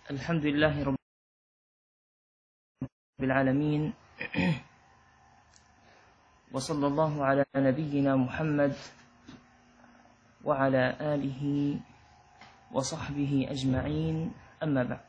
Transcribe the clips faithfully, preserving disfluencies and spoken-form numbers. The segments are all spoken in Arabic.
الحمد لله رب العالمين، وصلى الله على نبينا محمد وعلى آله وصحبه أجمعين، أما بعد.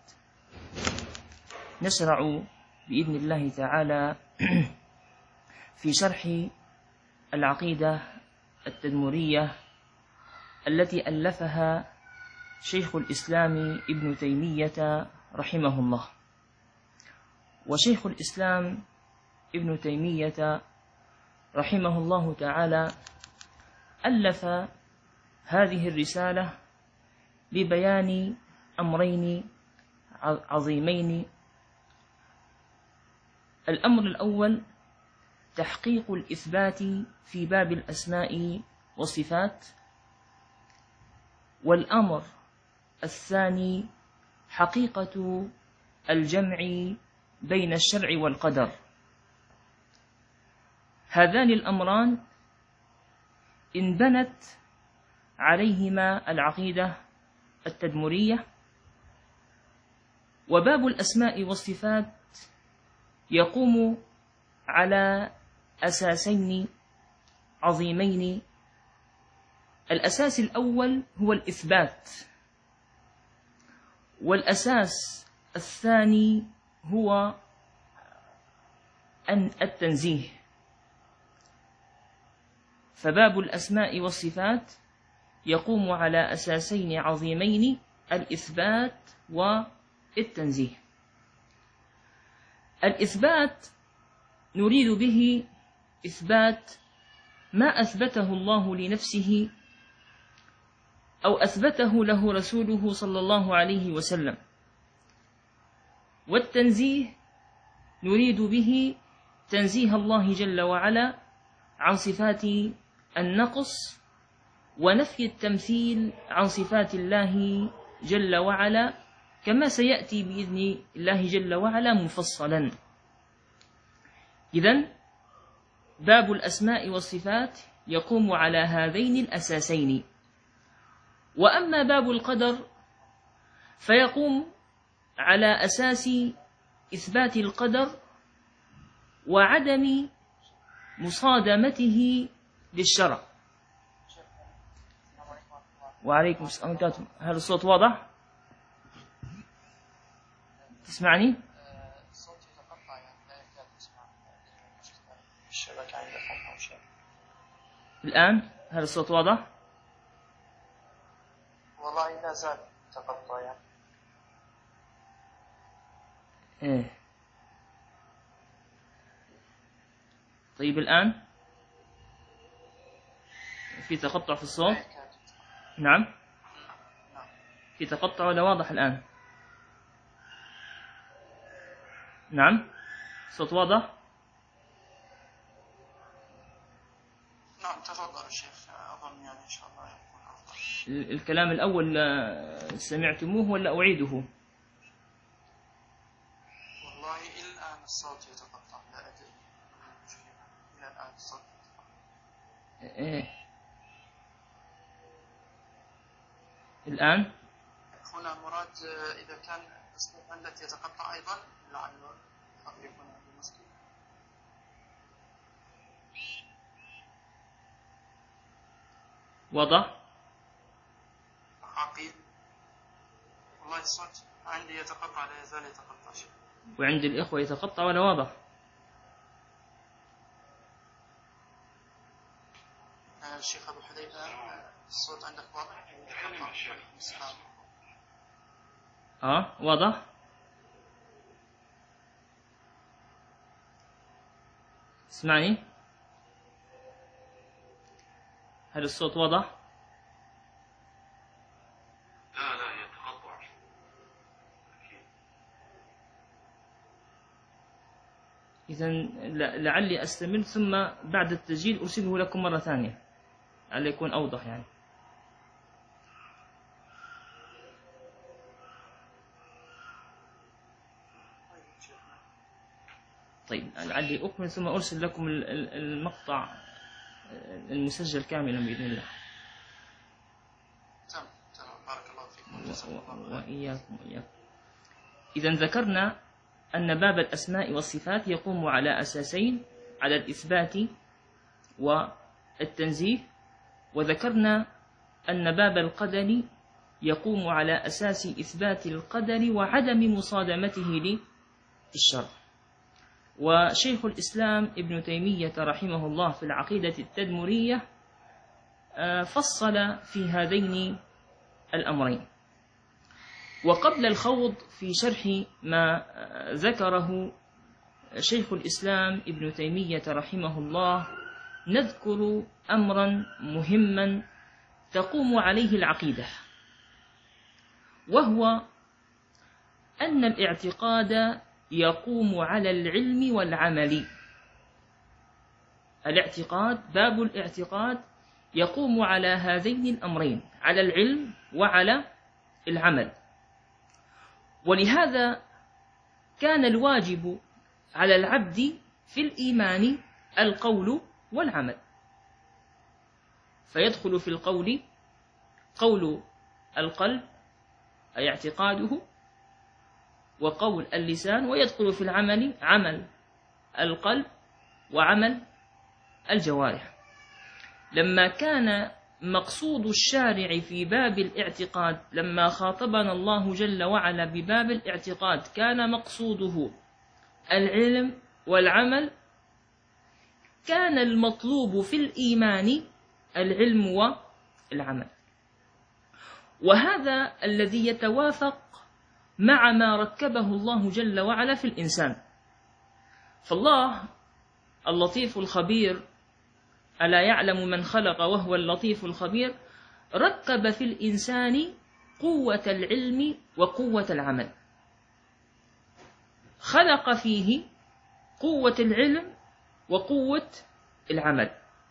نشرع بإذن الله تعالى في شرح العقيدة التدمرية التي ألفها شيخ الإسلام ابن تيمية رحمه الله. وشيخ الإسلام ابن تيمية رحمه الله تعالى ألف هذه الرسالة لبيان أمرين عظيمين. الأمر الأول تحقيق الإثبات في باب الأسماء والصفات، والأمر الثاني حقيقة الجمع بين الشرع والقدر. هذان الأمران انبنت عليهما العقيدة التدمرية. وباب الأسماء والصفات يقوم على أساسين عظيمين. الأساس الأول هو الإثبات، والأساس الثاني هو أن التنزيه. فباب الأسماء والصفات يقوم على أساسين عظيمين، الإثبات والتنزيه. الإثبات نريد به إثبات ما أثبته الله لنفسه أو أثبته له رسوله صلى الله عليه وسلم. والتنزيه نريد به تنزيه الله جل وعلا عن صفات النقص، ونفي التمثيل عن صفات الله جل وعلا، كما سيأتي بإذن الله جل وعلا مفصلا. إذن باب الأسماء والصفات يقوم على هذين الأساسين. وأما باب القدر فيقوم على أساس إثبات القدر وعدم مصادمته للشرع. وعليكم السلام. هل الصوت واضح؟ تسمعني؟ الصوت يتقطع، يعني لا يكاد يسمع. الشبكة عندكم أو شيء؟ الآن هل الصوت واضح؟ والله لا زال يتقطع يعني. إيه. طيب الآن في تقطع في الصوت؟ نعم. في تقطع ولا واضح الآن؟ نعم. الصوت واضح؟ نعم تفضل الشيخ. أظن يعني إن شاء الله يكون أفضل. الكلام الأول سمعتموه ولا أعيده؟ والله إلى الآن الصوت يتقطع، لا أدري ما المشكلة. إلى الآن الصوت يتقطع. إيه. الآن هنا مراد إذا كان الصوت عندك يتقطع أيضا لعله قد يكون عنده مشكلة. واضح؟ عقيل. والله الصوت عندي يتقطع، لا يزال يتقطع شيء. وعند الإخوة يتقطع ولا واضح؟ الشيخ أبو حذيفة الصوت عندك واضح؟ يتقطع. آه واضح؟ اسمعني. هل الصوت واضح؟ لا لا يتقطع. إذن لعلي أستمر، ثم بعد التسجيل أرسله لكم مرة ثانية لعل يكون أوضح يعني. طيب لعلي أكمل ثم أرسل لكم المقطع المسجل كاملا بإذن الله. تمام تمام. بارك الله فيكم. وإياكم وإياكم. إذن ذكرنا أن باب الأسماء والصفات يقوم على أساسين، على الإثبات والتنزيه، وذكرنا أن باب القدر يقوم على أساس إثبات القدر وعدم مصادمته للشر. وشيخ الإسلام ابن تيمية رحمه الله في العقيدة التدمرية فصل في هذين الأمرين. وقبل الخوض في شرح ما ذكره شيخ الإسلام ابن تيمية رحمه الله نذكر أمرا مهما تقوم عليه العقيدة، وهو أن الاعتقاد يقوم على العلم والعمل. الاعتقاد، باب الاعتقاد يقوم على هذين الأمرين، على العلم وعلى العمل. ولهذا كان الواجب على العبد في الإيمان القول والعمل، فيدخل في القول قول القلب أي اعتقاده وقول اللسان، ويدخل في العمل عمل القلب وعمل الجوارح. لما كان مقصود الشارع في باب الاعتقاد، لما خاطبنا الله جل وعلا بباب الاعتقاد، كان مقصوده العلم والعمل، كان المطلوب في الإيمان العلم والعمل. وهذا الذي يتوافق مع ما ركبه الله جل وعلا في الإنسان. فالله اللطيف الخبير، ألا يعلم من خلق وهو اللطيف الخبير، ركب في الإنسان قوة العلم وقوة العمل، خلق فيه قوة العلم وقوة العمل.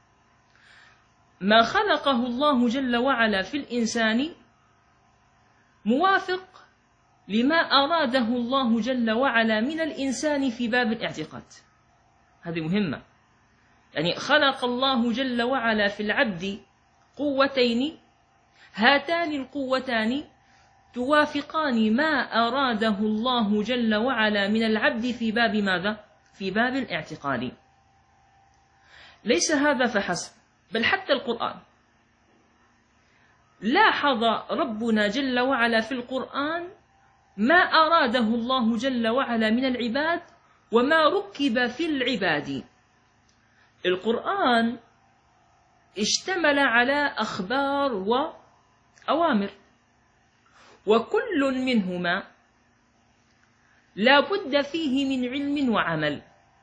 ما خلقه الله جل وعلا في الإنسان موافق لما أراده الله جل وعلا من الإنسان في باب الاعتقاد. هذه مهمة، يعني خلق الله جل وعلا في العبد قوتين، هاتان القوتان توافقان ما أراده الله جل وعلا من العبد في باب ماذا؟ في باب الاعتقاد. ليس هذا فحسب، بل حتى القرآن لاحظ ربنا جل وعلا في القرآن ما أراده الله جل وعلا من العباد وما ركب في العباد. القرآن اشتمل على أخبار وأوامر، وكل منهما لا بد فيه من علم وعمل.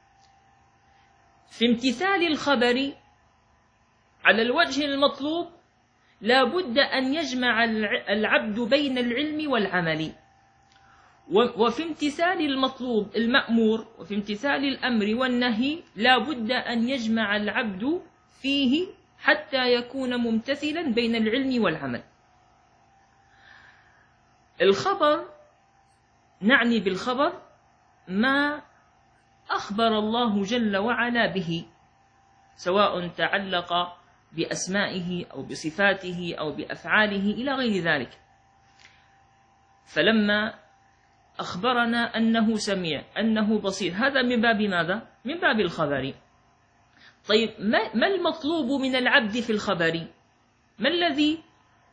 في امتثال الخبر على الوجه المطلوب لا بد أن يجمع العبد بين العلم والعمل، وفي امتثال المطلوب المأمور وفي امتثال الأمر والنهي لا بد أن يجمع العبد فيه حتى يكون ممتثلا بين العلم والعمل. الخبر، نعني بالخبر ما أخبر الله جل وعلا به، سواء تعلق بأسمائه أو بصفاته أو بأفعاله إلى غير ذلك. فلما أخبرنا أنه سميع، أنه بصير، هذا من باب ماذا؟ من باب الخبر. طيب ما المطلوب من العبد في الخبر؟ ما الذي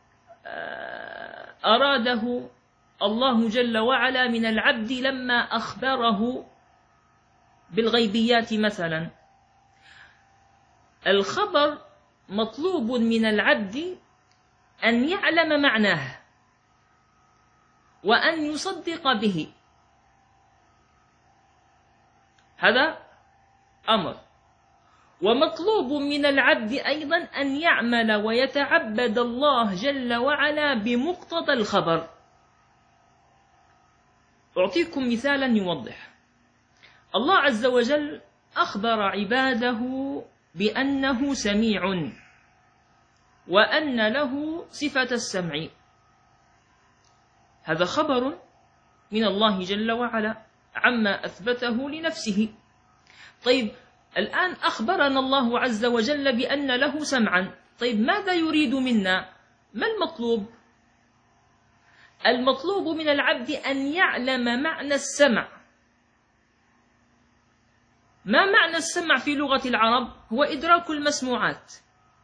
أراده الله جل وعلا من العبد لما أخبره بالغيبيات مثلا؟ الخبر مطلوب من العبد أن يعلم معناه وأن يصدق به، هذا أمر. ومطلوب من العبد أيضا أن يعمل ويتعبد الله جل وعلا بمقتضى الخبر. أعطيكم مثالا يوضح. الله عز وجل أخبر عباده بأنه سميع وأن له صفة السمع، هذا خبر من الله جل وعلا عما أثبته لنفسه. طيب الآن أخبرنا الله عز وجل بأن له سمعا، طيب ماذا يريد منا؟ ما المطلوب؟ المطلوب من العبد أن يعلم معنى السمع. ما معنى السمع في لغة العرب؟ هو إدراك المسموعات،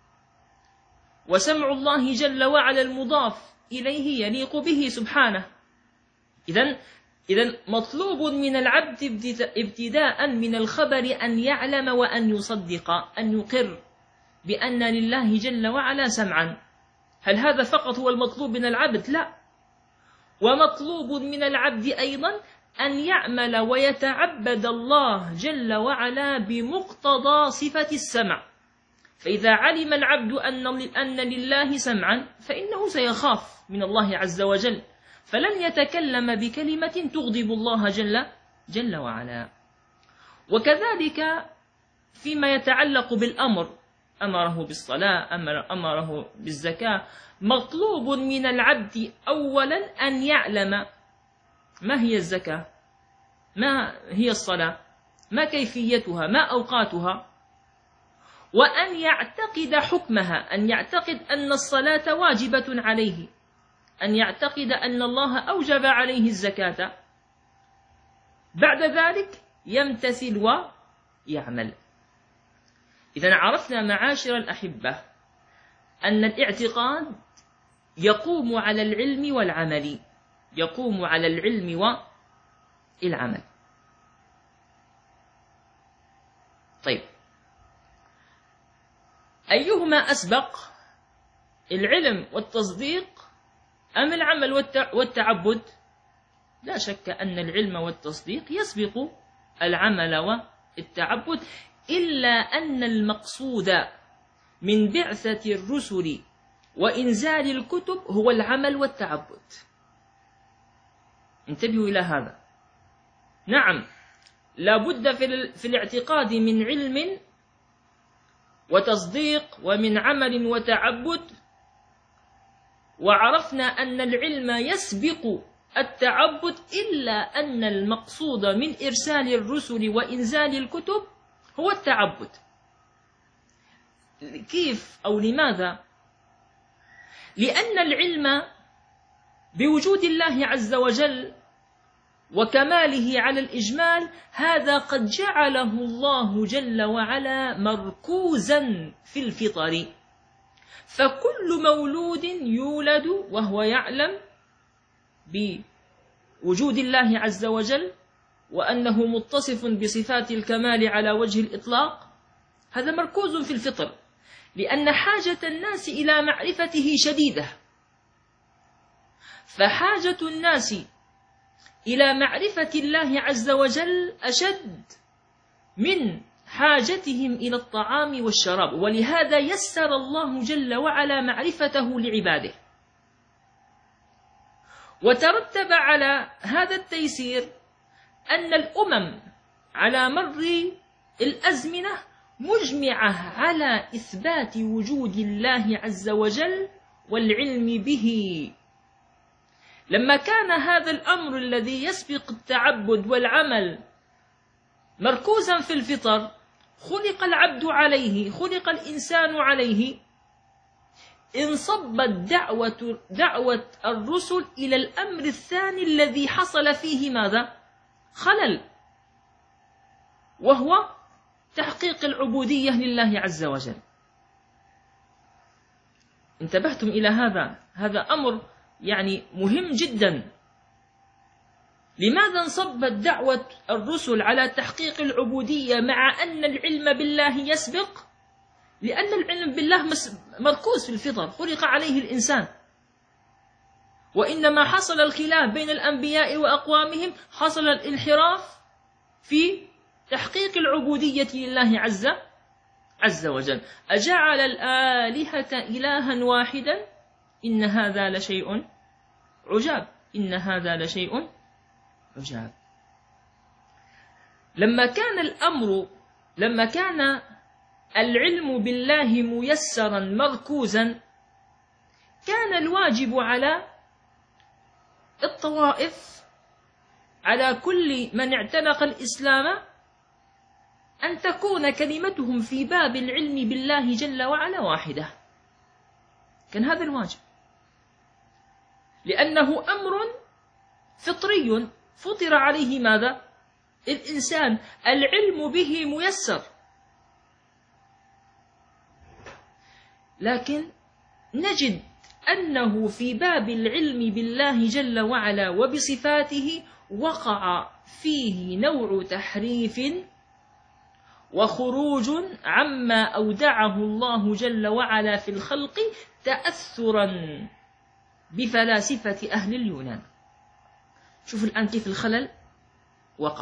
وسمع الله جل وعلا المضاف إليه يليق به سبحانه. إذن إذن مطلوب من العبد ابتداء من الخبر أن يعلم وأن يصدق، أن يقر بأن لله جل وعلا سمعا. هل هذا فقط هو المطلوب من العبد؟ لا، ومطلوب من العبد أيضا أن يعمل ويتعبد الله جل وعلا بمقتضى صفة السمع. فإذا علم العبد أن لله سمعا فإنه سيخاف من الله عز وجل، فلن يتكلم بكلمة تغضب الله جل, جل وعلا. وكذلك فيما يتعلق بالأمر، أمره بالصلاة، أمر أمره بالزكاة، مطلوب من العبد أولا أن يعلم ما هي الزكاة، ما هي الصلاة، ما كيفيتها، ما أوقاتها، وأن يعتقد حكمها، أن يعتقد أن الصلاة واجبة عليه، أن يعتقد أن الله أوجب عليه الزكاة. بعد ذلك يمتثل ويعمل. إذا عرفنا معاشر الأحبة أن الاعتقاد يقوم على العلم والعمل، يقوم على العلم والعمل. طيب، أيهما أسبق، العلم والتصديق أم العمل والتعبد؟ لا شك أن العلم والتصديق يسبق العمل والتعبد، إلا أن المقصود من بعثة الرسل وإنزال الكتب هو العمل والتعبد. انتبهوا إلى هذا. نعم، لا بد في الاعتقاد من علم وتصديق ومن عمل وتعبد، وعرفنا أن العلم يسبق التعبد، إلا أن المقصود من إرسال الرسل وإنزال الكتب هو التعبد. كيف أو لماذا؟ لأن العلم بوجود الله عز وجل وكماله على الإجمال هذا قد جعله الله جل وعلا مركوزا في الفطر، فكل مولود يولد وهو يعلم بوجود الله عز وجل وأنه متصف بصفات الكمال على وجه الإطلاق، هذا مركوز في الفطر، لأن حاجة الناس إلى معرفته شديدة. فحاجة الناس إلى معرفة الله عز وجل أشد من حاجتهم إلى الطعام والشراب، ولهذا يسر الله جل وعلا معرفته لعباده. وترتب على هذا التيسير أن الأمم على مر الأزمنة مجمعة على إثبات وجود الله عز وجل والعلم به. لما كان هذا الأمر الذي يسبق التعبد والعمل مركوزا في الفطر، خلق العبد عليه، خلق الإنسان عليه، انصبت دعوة, دعوة الرسل إلى الأمر الثاني الذي حصل فيه ماذا؟ خلل، وهو تحقيق العبودية لله عز وجل. انتبهتم إلى هذا؟ هذا أمر يعني مهم جدا. لماذا انصبت دعوة الرسل على تحقيق العبودية مع أن العلم بالله يسبق؟ لأن العلم بالله مركوز في الفطر، خلق عليه الإنسان، وإنما حصل الخلاف بين الأنبياء وأقوامهم، حصل الانحراف في تحقيق العبودية لله عز عز وجل. أجعل الآلهة إلها واحدا إن هذا لشيء عجاب، إن هذا لشيء عجاب. لما كان الأمر لما كان العلم بالله ميسرا مركوزا، كان الواجب على الطوائف، على كل من اعتنق الإسلام، أن تكون كلمتهم في باب العلم بالله جل وعلا واحدة. كان هذا الواجب، لأنه أمر فطري فطر عليه ماذا؟ الإنسان، العلم به ميسر. لكن نجد أنه في باب العلم بالله جل وعلا وبصفاته وقع فيه نوع تحريف وخروج عما أودعه الله جل وعلا في الخلق تأثرا بفلاسفة أهل اليونان. شوف الآن كيف الخلل وقع.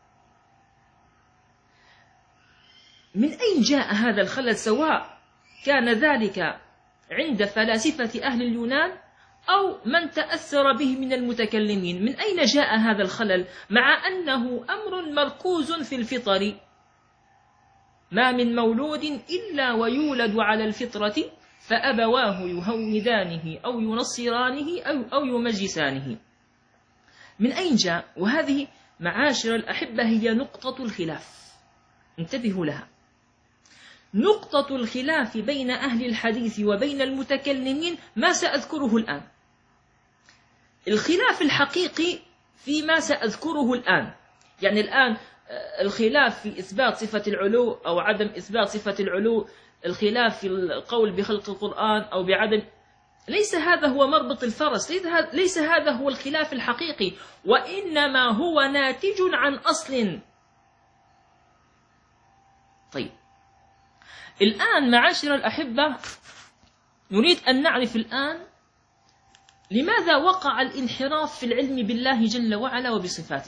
من أين جاء هذا الخلل، سواء كان ذلك عند فلاسفة أهل اليونان أو من تأثر به من المتكلمين؟ من أين جاء هذا الخلل مع أنه أمر مركوز في الفطر؟ ما من مولود إلا ويولد على الفطرة فأبواه يهودانه أو ينصرانه أو, أو يمجسانه. من أين جاء؟ وهذه معاشر الأحبة هي نقطة الخلاف، انتبهوا لها. نقطة الخلاف بين أهل الحديث وبين المتكلمين ما سأذكره الآن. الخلاف الحقيقي فيما سأذكره الآن، يعني الآن الخلاف في إثبات صفة العلو أو عدم إثبات صفة العلو، الخلاف في القول بخلق القرآن أو بعدم، ليس هذا هو مربط الفرس، ليس هذا هو الخلاف الحقيقي، وإنما هو ناتج عن أصل. طيب الآن معاشر الأحبة نريد أن نعرف الآن لماذا وقع الانحراف في العلم بالله جل وعلا وبصفاته.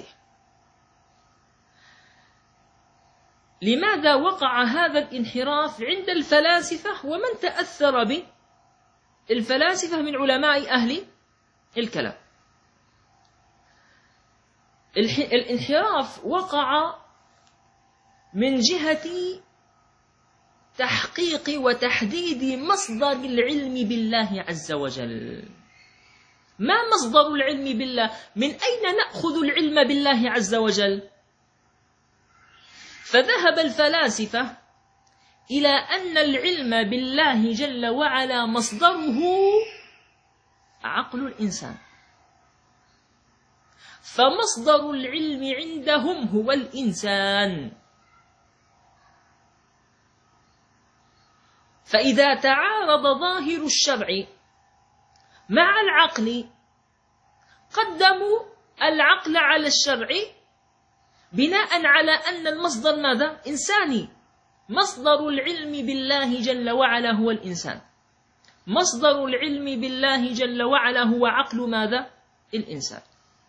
لماذا وقع هذا الانحراف عند الفلاسفة ومن تأثر به الفلاسفة من علماء أهل الكلام؟ الانحراف وقع من جهة تحقيق وتحديد مصدر العلم بالله عز وجل. ما مصدر العلم بالله؟ من أين نأخذ العلم بالله عز وجل؟ فذهب الفلاسفة إلى أن العلم بالله جل وعلا مصدره عقل الإنسان، فمصدر العلم عندهم هو الإنسان. فإذا تعارض ظاهر الشرع مع العقل قدموا العقل على الشرع بناء على أن المصدر ماذا؟ إنساني. مصدر العلم بالله جل وعلا هو الإنسان، مصدر العلم بالله جل وعلا هو عقل ماذا؟ الإنسان.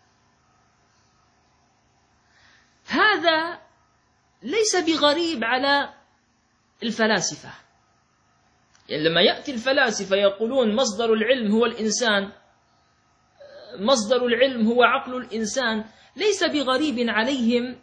هذا ليس بغريب على الفلاسفة. يعني لما يأتي الفلاسفة يقولون مصدر العلم هو الإنسان، مصدر العلم هو عقل الإنسان، ليس بغريب عليهم،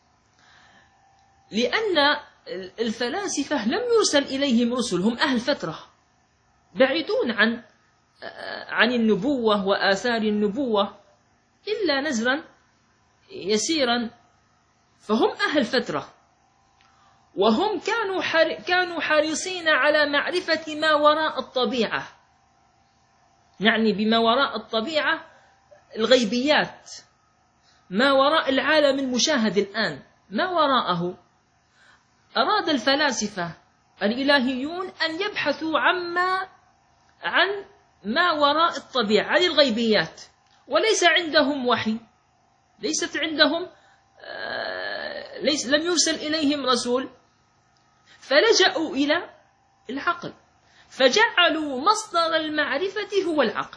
لأن الفلاسفة لم يرسل إليهم رسل، هم أهل فترة بعيدون عن عن النبوة وآثار النبوة إلا نزرا يسيرا، فهم أهل فترة، وهم كانوا كانوا حريصين على معرفة ما وراء الطبيعة. يعني بما وراء الطبيعة الغيبيات، ما وراء العالم المشاهد الآن، ما وراءه. أراد الفلاسفة الإلهيون أن يبحثوا عما عن ما وراء الطبيعة، عن الغيبيات، وليس عندهم وحي، ليست عندهم آه ليس لم يرسل إليهم رسول، فلجأوا إلى العقل، فجعلوا مصدر المعرفة هو العقل.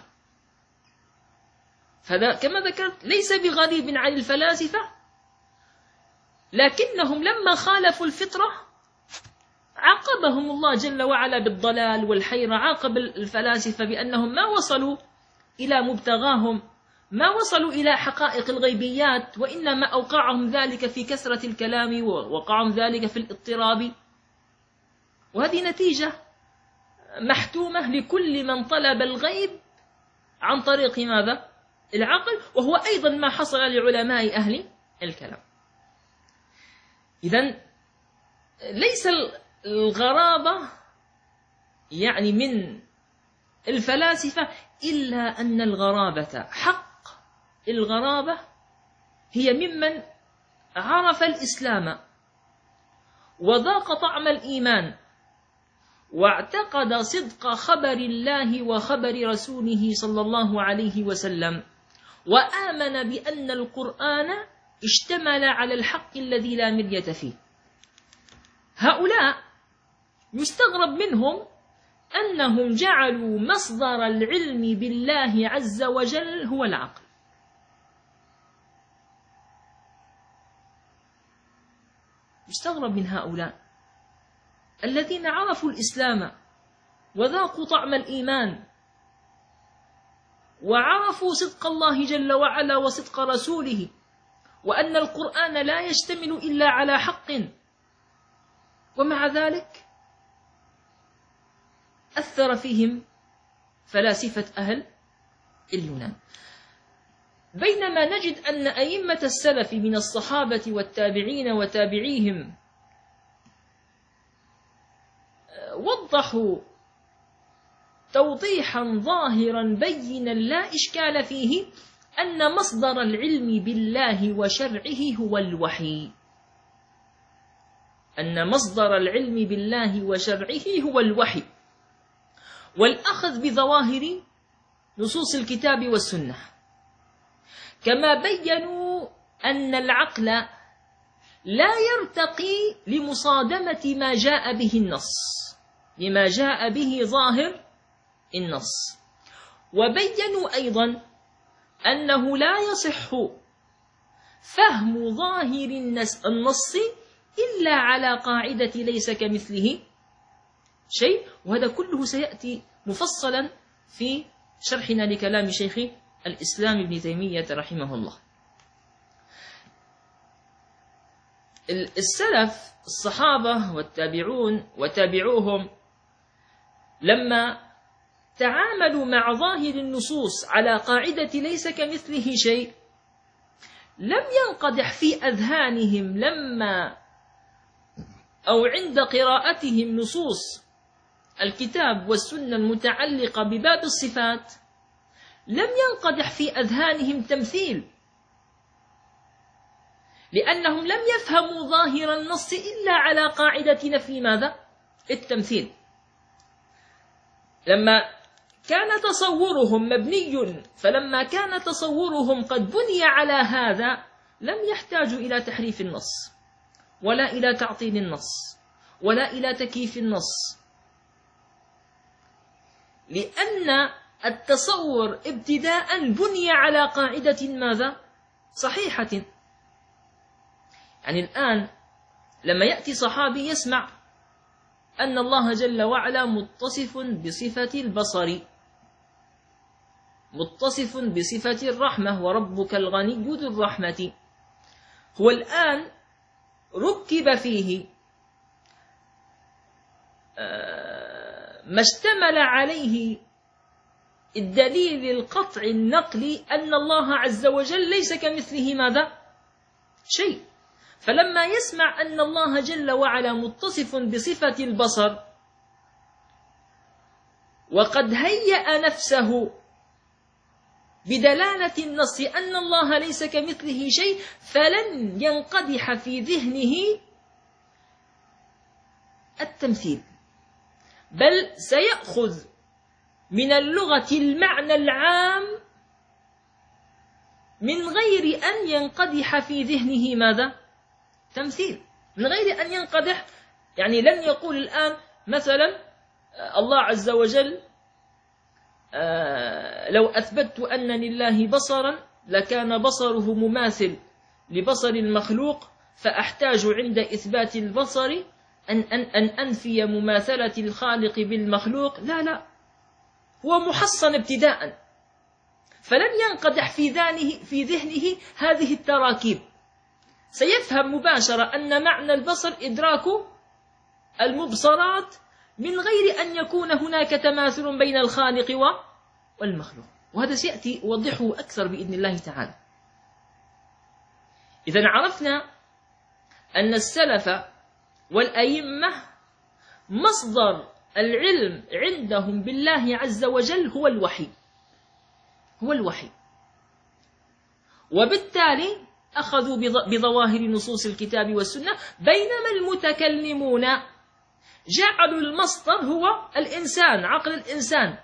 فهذا كما ذكرت ليس بغريب عن الفلاسفة، لكنهم لما خالفوا الفطرة عاقبهم الله جل وعلا بالضلال والحيرة. عاقب الفلاسفة بأنهم ما وصلوا إلى مبتغاهم، ما وصلوا إلى حقائق الغيبيات، وإنما أوقعهم ذلك في كثرة الكلام، ووقعهم ذلك في الاضطراب. وهذه نتيجة محتومة لكل من طلب الغيب عن طريق ماذا؟ العقل، وهو أيضا ما حصل لعلماء أهل الكلام. إذن ليس الغرابة يعني من الفلاسفة، إلا أن الغرابة حق الغرابة هي ممن عرف الإسلام وذاق طعم الإيمان واعتقد صدق خبر الله وخبر رسوله صلى الله عليه وسلم، وآمن بأن القرآن اشتمل على الحق الذي لا مرية فيه. هؤلاء يستغرب منهم أنهم جعلوا مصدر العلم بالله عز وجل هو العقل. يستغرب من هؤلاء الذين عرفوا الإسلام وذاقوا طعم الإيمان وعرفوا صدق الله جل وعلا وصدق رسوله، وأن القرآن لا يشتمل إلا على حق، ومع ذلك أثر فيهم فلاسفة أهل اليونان. بينما نجد أن أئمة السلف من الصحابة والتابعين وتابعيهم وضحوا توضيحا ظاهرا بينا لا إشكال فيه أن مصدر العلم بالله وشرعه هو الوحي، أن مصدر العلم بالله وشرعه هو الوحي والأخذ بظواهر نصوص الكتاب والسنة. كما بيّنوا أن العقل لا يرتقي لمصادمة ما جاء به النص، لما جاء به ظاهر النص. وبيّنوا أيضا أنه لا يصح فهم ظاهر النص إلا على قاعدة ليس كمثله شيء، وهذا كله سيأتي مفصلا في شرحنا لكلام شيخ الإسلام ابن تيمية رحمه الله. السلف الصحابة والتابعون وتابعوهم لما تعاملوا مع ظاهر النصوص على قاعدة ليس كمثله شيء لم ينقدح في أذهانهم لما أو عند قراءتهم نصوص الكتاب والسنة المتعلقة بباب الصفات لم ينقدح في أذهانهم تمثيل، لأنهم لم يفهموا ظاهر النص إلا على قاعدة نفي ماذا؟ التمثيل. لما كان تصورهم مبني فلما كان تصورهم قد بني على هذا لم يحتاجوا إلى تحريف النص ولا إلى تعطيل النص ولا إلى تكييف النص، لأن التصور ابتداء بني على قاعدة ماذا؟ صحيحة. يعني الآن لما يأتي صحابي يسمع أن الله جل وعلا متصف بصفة البصر، متصف بصفة الرحمة، وربك الغني ذو الرحمة، هو الآن ركب فيه ما اشتمل عليه الدليل القطعي النقلي أن الله عز وجل ليس كمثله ماذا؟ شيء. فلما يسمع أن الله جل وعلا متصف بصفة البصر وقد هيأ نفسه بدلالة النص أن الله ليس كمثله شيء، فلن ينقدح في ذهنه التمثيل، بل سيأخذ من اللغة المعنى العام من غير أن ينقدح في ذهنه ماذا؟ تمثيل، من غير أن ينقدح. يعني لن يقول الآن مثلا الله عز وجل لو أثبتت أن لله بصرا لكان بصره مماثل لبصر المخلوق فأحتاج عند إثبات البصر أن, أن, أن أنفي مماثلة الخالق بالمخلوق. لا لا، هو محصن ابتداء، فلن ينقدح في ذهنه, في ذهنه هذه التراكيب، سيفهم مباشرة أن معنى البصر إدراك المبصرات من غير أن يكون هناك تماثل بين الخالق والمخلوق، وهذا سيأتي أوضحه أكثر بإذن الله تعالى. إذن عرفنا أن السلف والأئمة مصدر العلم عندهم بالله عز وجل هو الوحي، هو الوحي، وبالتالي أخذوا بظواهر نصوص الكتاب والسنة، بينما المتكلمون جعلوا المصدر هو الإنسان، عقل الإنسان،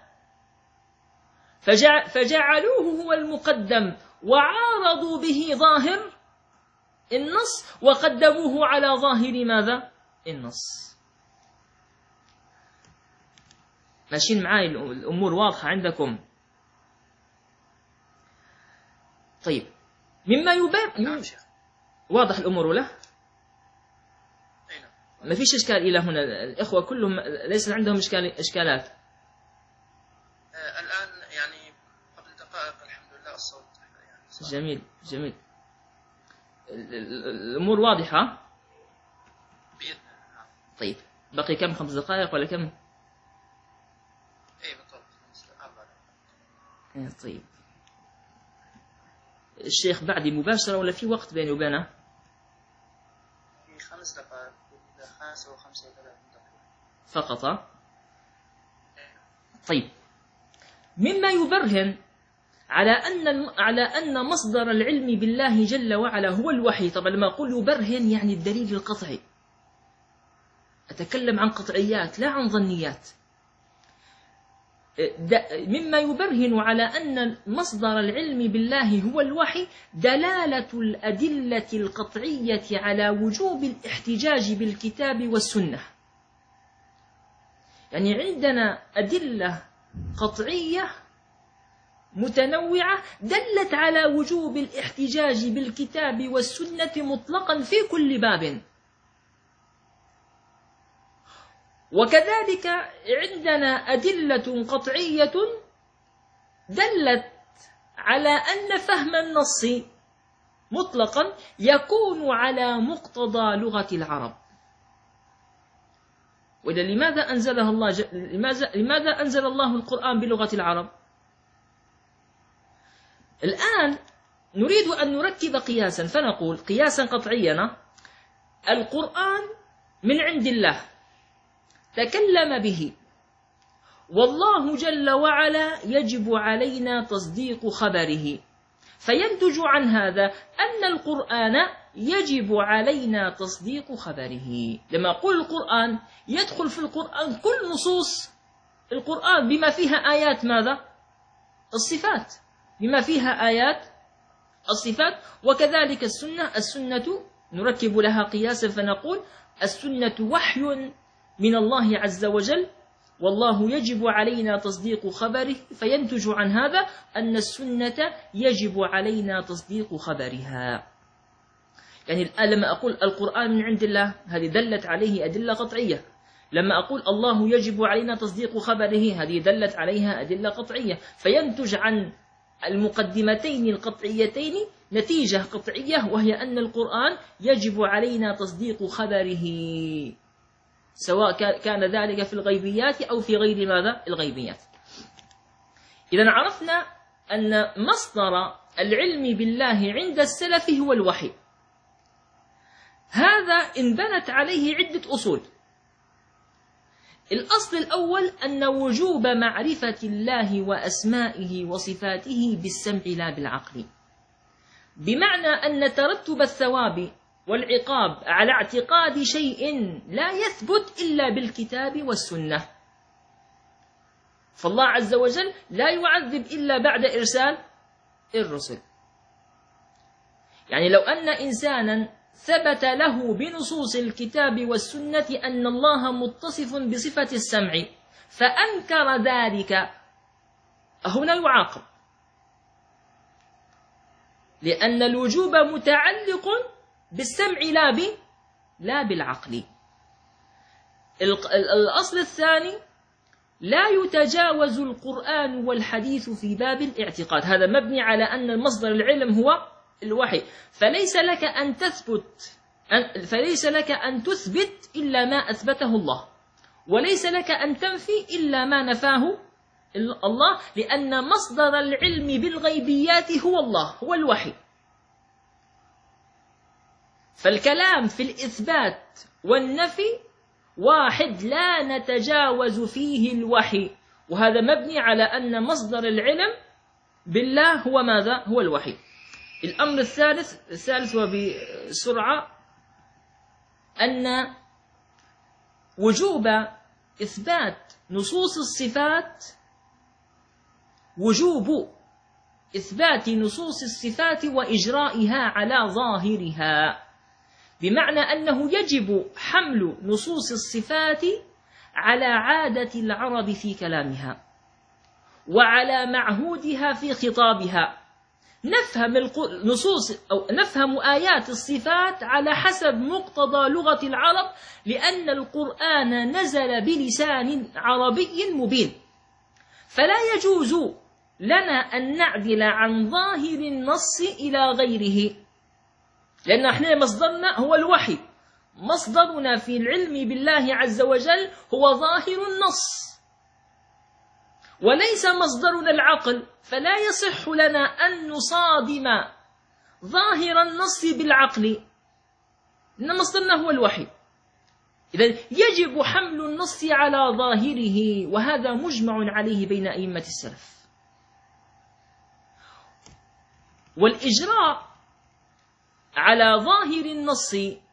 فجعلوه هو المقدم وعارضوا به ظاهر النص وقدموه على ظاهر ماذا؟ النص. ماشيين معاي؟ الأمور واضحة عندكم؟ طيب، مما يبان واضح الأمور ولا؟ ما فيش إشكال إلى هنا؟ الإخوة كلهم ليس عندهم إشكال إشكالات؟ الآن يعني قبل دقائق الحمد لله الصوت يعني جميل جميل. الأمور واضحة؟ طيب، بقي كم؟ خمس دقائق ولا كم؟ ايه بالضبط خمس دقائق. طيب، الشيخ بعدي مباشرة ولا في وقت بيني وبينه؟ في خمس دقائق، خمسة وخمسة وثلاثين دقيقة فقط. طيب، مما يبرهن على أن على أن مصدر العلم بالله جل وعلا هو الوحي. طبعا لما أقول يبرهن يعني الدليل القطعي، أتكلم عن قطعيات لا عن ظنيات. مما يبرهن على أن مصدر العلم بالله هو الوحي دلالة الأدلة القطعية على وجوب الاحتجاج بالكتاب والسنة. يعني عندنا أدلة قطعية متنوعة دلت على وجوب الاحتجاج بالكتاب والسنة مطلقا في كل باب. وكذلك عندنا أدلة قطعية دلت على أن فهم النص مطلقا يكون على مقتضى لغة العرب. وإذا لماذا أنزلها الله ج... لماذا... لماذا أنزل الله القرآن بلغة العرب؟ الآن نريد أن نركب قياسا، فنقول قياسا قطعيا: القرآن من عند الله تكلم به، والله جل وعلا يجب علينا تصديق خبره، فينتج عن هذا أن القرآن يجب علينا تصديق خبره. لما أقول القرآن يدخل في القرآن كل نصوص القرآن بما فيها آيات ماذا؟ الصفات، بما فيها آيات الصفات. وكذلك السنة، السنة نركب لها قياسا فنقول السنة وحي من الله عز وجل، والله يجب علينا تصديق خبره، فينتج عن هذا أن السنة يجب علينا تصديق خبرها. يعني الآن لما أقول القرآن من عند الله، هذه دلت عليه أدلة قطعية. لما أقول الله يجب علينا تصديق خبره، هذه دلت عليها أدلة قطعية. فينتج عن المقدمتين القطعيتين نتيجة قطعية، وهي أن القرآن يجب علينا تصديق خبره، سواء كان ذلك في الغيبيات أو في غير ماذا؟ الغيبيات. إذا عرفنا أن مصدر العلم بالله عند السلف هو الوحي. هذا انبنت عليه عدة أصول. الأصل الأول أن وجوب معرفة الله وأسمائه وصفاته بالسمع لا بالعقل، بمعنى أن ترتب الثواب والعقاب على اعتقاد شيء لا يثبت إلا بالكتاب والسنة. فالله عز وجل لا يعذب إلا بعد إرسال الرسل. يعني لو أن إنسانا ثبت له بنصوص الكتاب والسنة أن الله متصف بصفة السمع فأنكر ذلك، هنا يعاقب، لأن الوجوب متعلق بالسمع لا ب لا بالعقل. الأصل الثاني: لا يتجاوز القرآن والحديث في باب الاعتقاد. هذا مبني على أن مصدر العلم هو الوحي، فليس لك أن تثبت فليس لك أن تثبت إلا ما أثبته الله، وليس لك أن تنفي إلا ما نفاه الله، لأن مصدر العلم بالغيبيات هو الله، هو الوحي. فالكلام في الإثبات والنفي واحد لا نتجاوز فيه الوحي، وهذا مبني على أن مصدر العلم بالله هو ماذا؟ هو الوحي. الأمر الثالث الثالث وبسرعة أن وجوب إثبات نصوص الصفات وجوب إثبات نصوص الصفات وإجرائها على ظاهرها، بمعنى أنه يجب حمل نصوص الصفات على عادة العرب في كلامها وعلى معهودها في خطابها. نفهم نصوص أو نفهم آيات الصفات على حسب مقتضى لغة العرب، لأن القرآن نزل بلسان عربي مبين، فلا يجوز لنا أن نعدل عن ظاهر النص إلى غيره، لأن احنا مصدرنا هو الوحي، مصدرنا في العلم بالله عز وجل هو ظاهر النص وليس مصدرنا العقل، فلا يصح لنا أن نصادم ظاهر النص بالعقل، إن مصدرنا هو الوحي. إذن يجب حمل النص على ظاهره، وهذا مجمع عليه بين أئمة السلف. والإجراء على ظاهر النص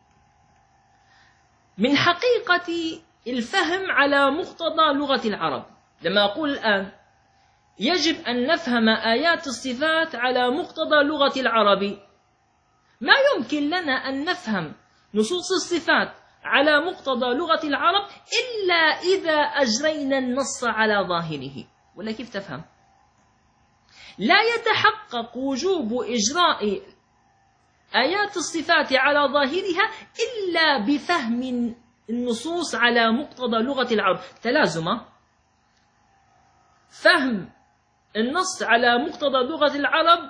من حقيقة الفهم على مقتضى لغة العرب. لما أقول الآن يجب أن نفهم آيات الصفات على مقتضى لغة العرب، ما يمكن لنا أن نفهم نصوص الصفات على مقتضى لغة العرب إلا إذا أجرينا النص على ظاهره. ولا كيف تفهم؟ لا يتحقق وجوب إجراء آيات الصفات على ظاهرها إلا بفهم النصوص على مقتضى لغة العرب. تلازمة فهم النص على مقتضى لغة العرب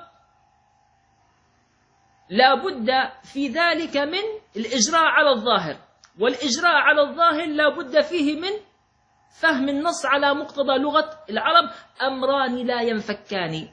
لا بد في ذلك من الإجراء على الظاهر، والإجراء على الظاهر لا بد فيه من فهم النص على مقتضى لغة العرب. أمران لا ينفكان،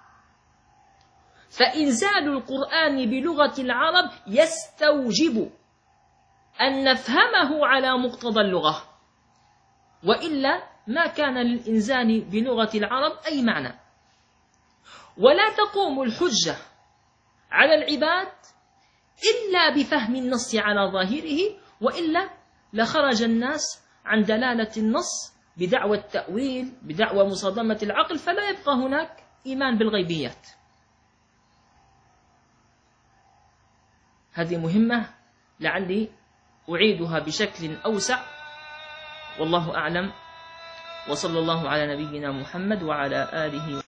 فإنزال القرآن بلغة العرب يستوجب أن نفهمه على مقتضى اللغة، وإلا ما كان للإنزال بلغة العرب أي معنى. ولا تقوم الحجة على العباد إلا بفهم النص على ظاهره، وإلا لخرج الناس عن دلالة النص بدعوى التأويل، بدعوى مصادمة العقل، فلا يبقى هناك إيمان بالغيبيات. هذه مهمة لعلي أعيدها بشكل أوسع، والله أعلم، وصلى الله على نبينا محمد وعلى آله